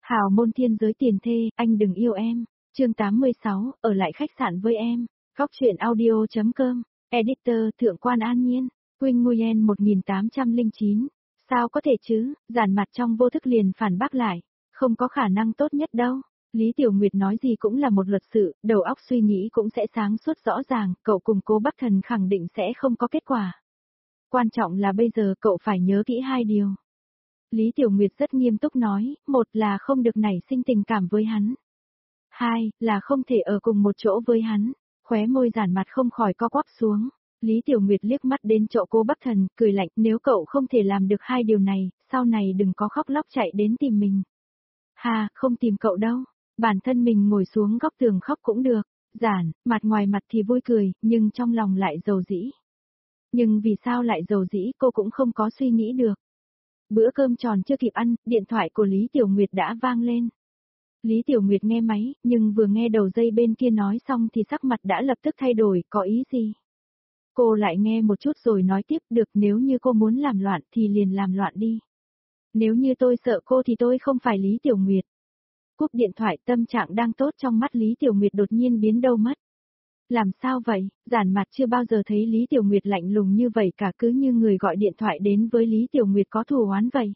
Hào môn thiên giới tiền thê, anh đừng yêu em. Chương 86, ở lại khách sạn với em. Góc truyện audio.com. Editor Thượng quan An Nhiên. Quynh Nguyen 1809. Sao có thể chứ, giản mặt trong vô thức liền phản bác lại. Không có khả năng tốt nhất đâu. Lý Tiểu Nguyệt nói gì cũng là một luật sự, đầu óc suy nghĩ cũng sẽ sáng suốt rõ ràng, cậu cùng Cố Bắc Thần khẳng định sẽ không có kết quả. Quan trọng là bây giờ cậu phải nhớ kỹ hai điều. Lý Tiểu Nguyệt rất nghiêm túc nói, một là không được nảy sinh tình cảm với hắn. Hai, là không thể ở cùng một chỗ với hắn. Khóe môi giản mặt không khỏi co quắp xuống. Lý Tiểu Nguyệt liếc mắt đến chỗ Cố Bắc Thần, cười lạnh, nếu cậu không thể làm được hai điều này, sau này đừng có khóc lóc chạy đến tìm mình. Hà, không tìm cậu đâu. Bản thân mình ngồi xuống góc tường khóc cũng được. Giản, mặt ngoài mặt thì vui cười, nhưng trong lòng lại dầu dĩ. Nhưng vì sao lại dầu dĩ cô cũng không có suy nghĩ được. Bữa cơm tròn chưa kịp ăn, điện thoại của Lý Tiểu Nguyệt đã vang lên. Lý Tiểu Nguyệt nghe máy, nhưng vừa nghe đầu dây bên kia nói xong thì sắc mặt đã lập tức thay đổi, có ý gì? Cô lại nghe một chút rồi nói tiếp, được, nếu như cô muốn làm loạn thì liền làm loạn đi. Nếu như tôi sợ cô thì tôi không phải Lý Tiểu Nguyệt. Cúp điện thoại, tâm trạng đang tốt trong mắt Lý Tiểu Nguyệt đột nhiên biến đâu mất. Làm sao vậy, giản mặt chưa bao giờ thấy Lý Tiểu Nguyệt lạnh lùng như vậy cả, cứ như người gọi điện thoại đến với Lý Tiểu Nguyệt có thù oán vậy.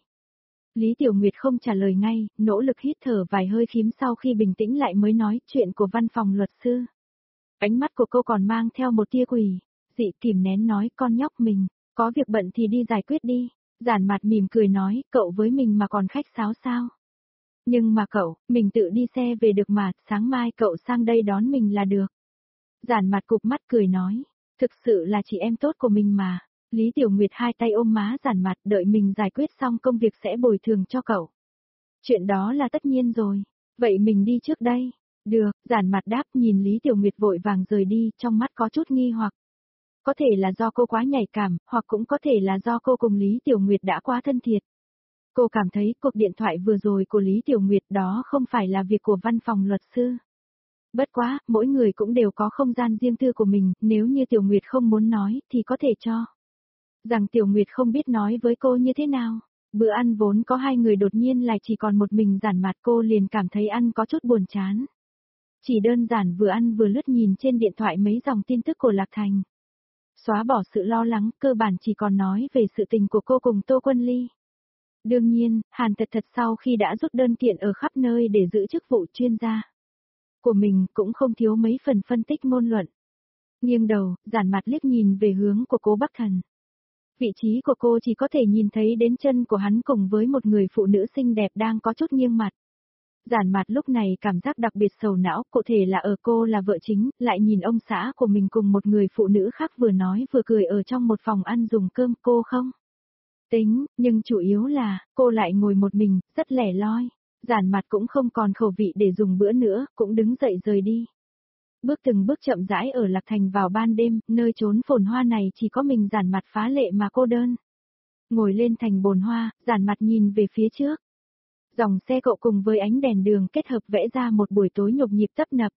Lý Tiểu Nguyệt không trả lời ngay, nỗ lực hít thở vài hơi khím sau khi bình tĩnh lại mới nói chuyện của văn phòng luật sư. Ánh mắt của cô còn mang theo một tia quỷ, dị kìm nén nói, con nhóc mình, có việc bận thì đi giải quyết đi. Giản mặt mỉm cười nói, cậu với mình mà còn khách sáo sao? Nhưng mà cậu, mình tự đi xe về được mà, sáng mai cậu sang đây đón mình là được. Giản mặt cụp mắt cười nói, thực sự là chị em tốt của mình mà. Lý Tiểu Nguyệt hai tay ôm má giản mặt, đợi mình giải quyết xong công việc sẽ bồi thường cho cậu. Chuyện đó là tất nhiên rồi, vậy mình đi trước đây. Được, giản mặt đáp, nhìn Lý Tiểu Nguyệt vội vàng rời đi, trong mắt có chút nghi hoặc. Có thể là do cô quá nhạy cảm, hoặc cũng có thể là do cô cùng Lý Tiểu Nguyệt đã quá thân thiệt. Cô cảm thấy cuộc điện thoại vừa rồi của Lý Tiểu Nguyệt đó không phải là việc của văn phòng luật sư. Bất quá, mỗi người cũng đều có không gian riêng tư của mình, nếu như Tiểu Nguyệt không muốn nói thì có thể cho. Rằng Tiểu Nguyệt không biết nói với cô như thế nào. Bữa ăn vốn có hai người đột nhiên lại chỉ còn một mình giản mặt, cô liền cảm thấy ăn có chút buồn chán. Chỉ đơn giản vừa ăn vừa lướt nhìn trên điện thoại mấy dòng tin tức của Lạc Thành. Xóa bỏ sự lo lắng, cơ bản chỉ còn nói về sự tình của cô cùng Tô Quân Ly. Đương nhiên, Hàn Thật sau khi đã rút đơn kiện ở khắp nơi để giữ chức vụ chuyên gia của mình cũng không thiếu mấy phần phân tích ngôn luận. Nghiêng đầu, giản mặt liếc nhìn về hướng của Cố Bắc Thần. Vị trí của cô chỉ có thể nhìn thấy đến chân của hắn cùng với một người phụ nữ xinh đẹp đang có chút nghiêng mặt. Giản mặt lúc này cảm giác đặc biệt sầu não, cụ thể là ở cô là vợ chính, lại nhìn ông xã của mình cùng một người phụ nữ khác vừa nói vừa cười ở trong một phòng ăn dùng cơm, cô không tính, nhưng chủ yếu là, cô lại ngồi một mình, rất lẻ loi. Giản mặt cũng không còn khẩu vị để dùng bữa nữa, cũng đứng dậy rời đi. Bước từng bước chậm rãi ở Lạc Thành vào ban đêm, nơi trốn phồn hoa này chỉ có mình giản mặt phá lệ mà cô đơn. Ngồi lên thành bồn hoa, giản mặt nhìn về phía trước. Dòng xe cộ cùng với ánh đèn đường kết hợp vẽ ra một buổi tối nhộn nhịp tấp nập.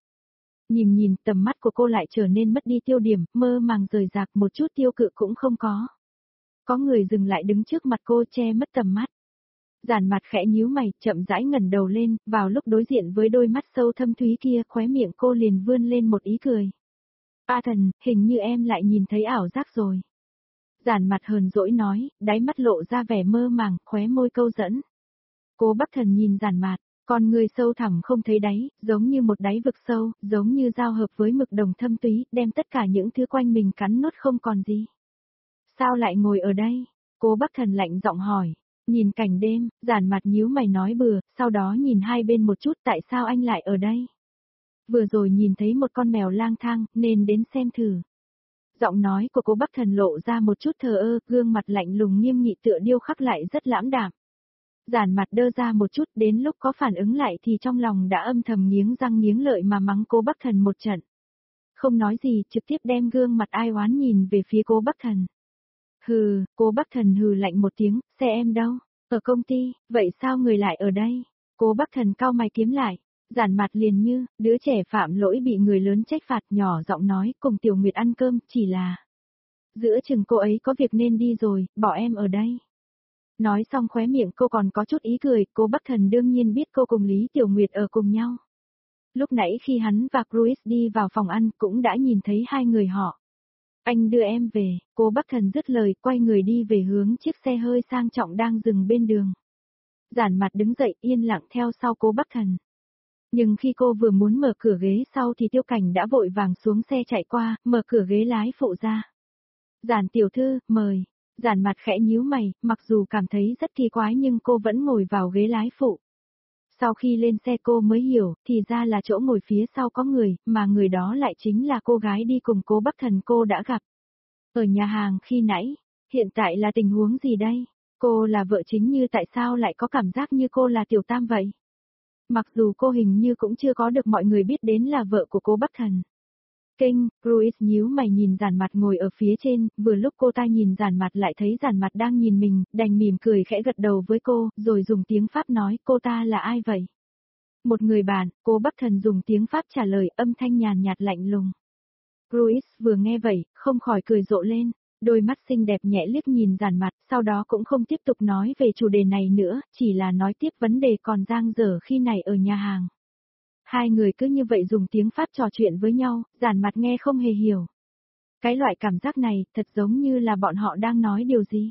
Nhìn tầm mắt của cô lại trở nên mất đi tiêu điểm, mơ màng rời rạc, một chút tiêu cự cũng không có. Có người dừng lại đứng trước mặt cô che mất tầm mắt. Giản mặt khẽ nhíu mày, chậm rãi ngẩng đầu lên, vào lúc đối diện với đôi mắt sâu thâm thúy kia, khóe miệng cô liền vươn lên một ý cười. A Thần, hình như em lại nhìn thấy ảo giác rồi. Giản mặt hờn dỗi nói, đáy mắt lộ ra vẻ mơ màng, khóe môi câu dẫn. Cố Bắc Thần nhìn giản mặt, con người sâu thẳm không thấy đáy, giống như một đáy vực sâu, giống như giao hợp với mực đồng thâm túy, đem tất cả những thứ quanh mình cắn nuốt không còn gì. Sao lại ngồi ở đây? Cố Bắc Thần lạnh giọng hỏi. Nhìn cảnh đêm, giản mặt nhíu mày nói bừa, sau đó nhìn hai bên một chút, tại sao anh lại ở đây? Vừa rồi nhìn thấy một con mèo lang thang, nên đến xem thử. Giọng nói của Cố Bắc Thần lộ ra một chút thờ ơ, gương mặt lạnh lùng nghiêm nghị tựa điêu khắc lại rất lãm đạm. Giản mặt đơ ra một chút, đến lúc có phản ứng lại thì trong lòng đã âm thầm nghiến răng nghiến lợi mà mắng Cố Bắc Thần một trận. Không nói gì, trực tiếp đem gương mặt ai oán nhìn về phía Cố Bắc Thần. Hừ, Cố Bắc Thần hừ lạnh một tiếng, xe em đâu? Ở công ty, vậy sao người lại ở đây? Cố Bắc Thần cau mày kiếm lại, giản mặt liền như, đứa trẻ phạm lỗi bị người lớn trách phạt, nhỏ giọng nói, cùng Tiểu Nguyệt ăn cơm, chỉ là giữa chừng cô ấy có việc nên đi rồi, bỏ em ở đây. Nói xong khóe miệng cô còn có chút ý cười, cô Bắc Thần đương nhiên biết cô cùng Lý Tiểu Nguyệt ở cùng nhau. Lúc nãy khi hắn và Cruise đi vào phòng ăn cũng đã nhìn thấy hai người họ. Anh đưa em về, cô Bắc Thần dứt lời quay người đi về hướng chiếc xe hơi sang trọng đang dừng bên đường. Giản Mặt đứng dậy yên lặng theo sau cô Bắc Thần. Nhưng khi cô vừa muốn mở cửa ghế sau thì Tiêu Cảnh đã vội vàng xuống xe chạy qua, mở cửa ghế lái phụ ra. Giản tiểu thư, mời. Giản Mặt khẽ nhíu mày, mặc dù cảm thấy rất kỳ quái nhưng cô vẫn ngồi vào ghế lái phụ. Sau khi lên xe cô mới hiểu, thì ra là chỗ ngồi phía sau có người, mà người đó lại chính là cô gái đi cùng cô Bắc Thần cô đã gặp. Ở nhà hàng khi nãy, hiện tại là tình huống gì đây? Cô là vợ chính như tại sao lại có cảm giác như cô là tiểu tam vậy? Mặc dù cô hình như cũng chưa có được mọi người biết đến là vợ của cô Bắc Thần. Kinh, Cruise nhíu mày nhìn Giản Mặt ngồi ở phía trên, vừa lúc cô ta nhìn Giản Mặt lại thấy Giản Mặt đang nhìn mình, đành mỉm cười khẽ gật đầu với cô, rồi dùng tiếng Pháp nói cô ta là ai vậy? Một người bạn, cô Bắc Thần dùng tiếng Pháp trả lời âm thanh nhàn nhạt lạnh lùng. Cruise vừa nghe vậy, không khỏi cười rộ lên, đôi mắt xinh đẹp nhẹ liếc nhìn Giản Mặt, sau đó cũng không tiếp tục nói về chủ đề này nữa, chỉ là nói tiếp vấn đề còn dang dở khi này ở nhà hàng. Hai người cứ như vậy dùng tiếng Pháp trò chuyện với nhau, Giản Mặt nghe không hề hiểu. Cái loại cảm giác này, thật giống như là bọn họ đang nói điều gì.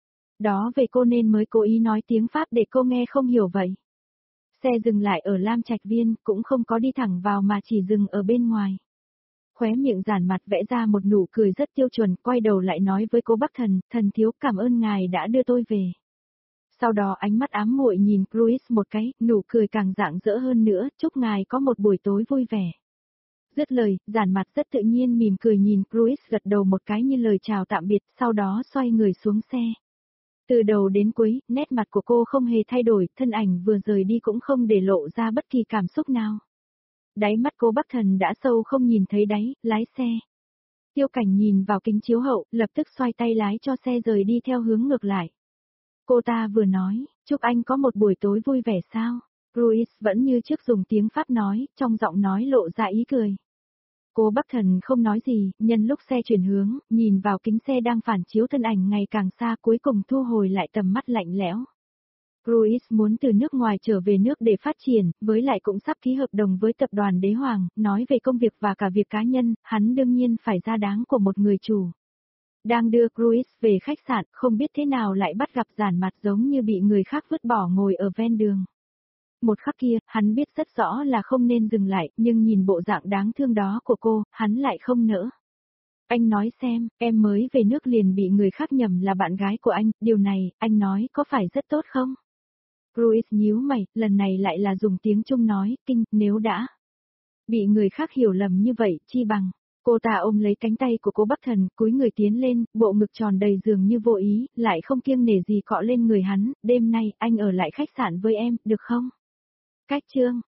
Đó về cô nên mới cố ý nói tiếng Pháp để cô nghe không hiểu vậy. Xe dừng lại ở Lam Trạch Viên, cũng không có đi thẳng vào mà chỉ dừng ở bên ngoài. Khóe miệng Giản Mặt vẽ ra một nụ cười rất tiêu chuẩn, quay đầu lại nói với cô Bắc Thần, thần thiếu cảm ơn ngài đã đưa tôi về. Sau đó ánh mắt ám muội nhìn Cruise một cái, nụ cười càng rạng rỡ hơn nữa, chúc ngài có một buổi tối vui vẻ. Dứt lời, Giản Mặt rất tự nhiên mỉm cười nhìn Cruise gật đầu một cái như lời chào tạm biệt, sau đó xoay người xuống xe. Từ đầu đến cuối, nét mặt của cô không hề thay đổi, thân ảnh vừa rời đi cũng không để lộ ra bất kỳ cảm xúc nào. Đáy mắt cô Bắc Thần đã sâu không nhìn thấy đáy, lái xe. Tiêu Cảnh nhìn vào kính chiếu hậu, lập tức xoay tay lái cho xe rời đi theo hướng ngược lại. Cô ta vừa nói, chúc anh có một buổi tối vui vẻ sao? Cruise vẫn như trước dùng tiếng Pháp nói, trong giọng nói lộ ra ý cười. Cô Bắc Thần không nói gì, nhân lúc xe chuyển hướng, nhìn vào kính xe đang phản chiếu thân ảnh ngày càng xa cuối cùng thu hồi lại tầm mắt lạnh lẽo. Cruise muốn từ nước ngoài trở về nước để phát triển, với lại cũng sắp ký hợp đồng với tập đoàn Đế Hoàng, nói về công việc và cả việc cá nhân, hắn đương nhiên phải ra dáng của một người chủ. Đang đưa Cruise về khách sạn, không biết thế nào lại bắt gặp Giản Mặt giống như bị người khác vứt bỏ ngồi ở ven đường. Một khắc kia, hắn biết rất rõ là không nên dừng lại, nhưng nhìn bộ dạng đáng thương đó của cô, hắn lại không nỡ. Anh nói xem, em mới về nước liền bị người khác nhầm là bạn gái của anh, điều này, anh nói có phải rất tốt không? Cruise nhíu mày, lần này lại là dùng tiếng Trung nói, kinh, nếu đã bị người khác hiểu lầm như vậy, chi bằng. Cô ta ôm lấy cánh tay của cô Bắc Thần, cúi người tiến lên, bộ ngực tròn đầy dường như vô ý, lại không kiêng nể gì cọ lên người hắn, đêm nay anh ở lại khách sạn với em, được không? Cách chương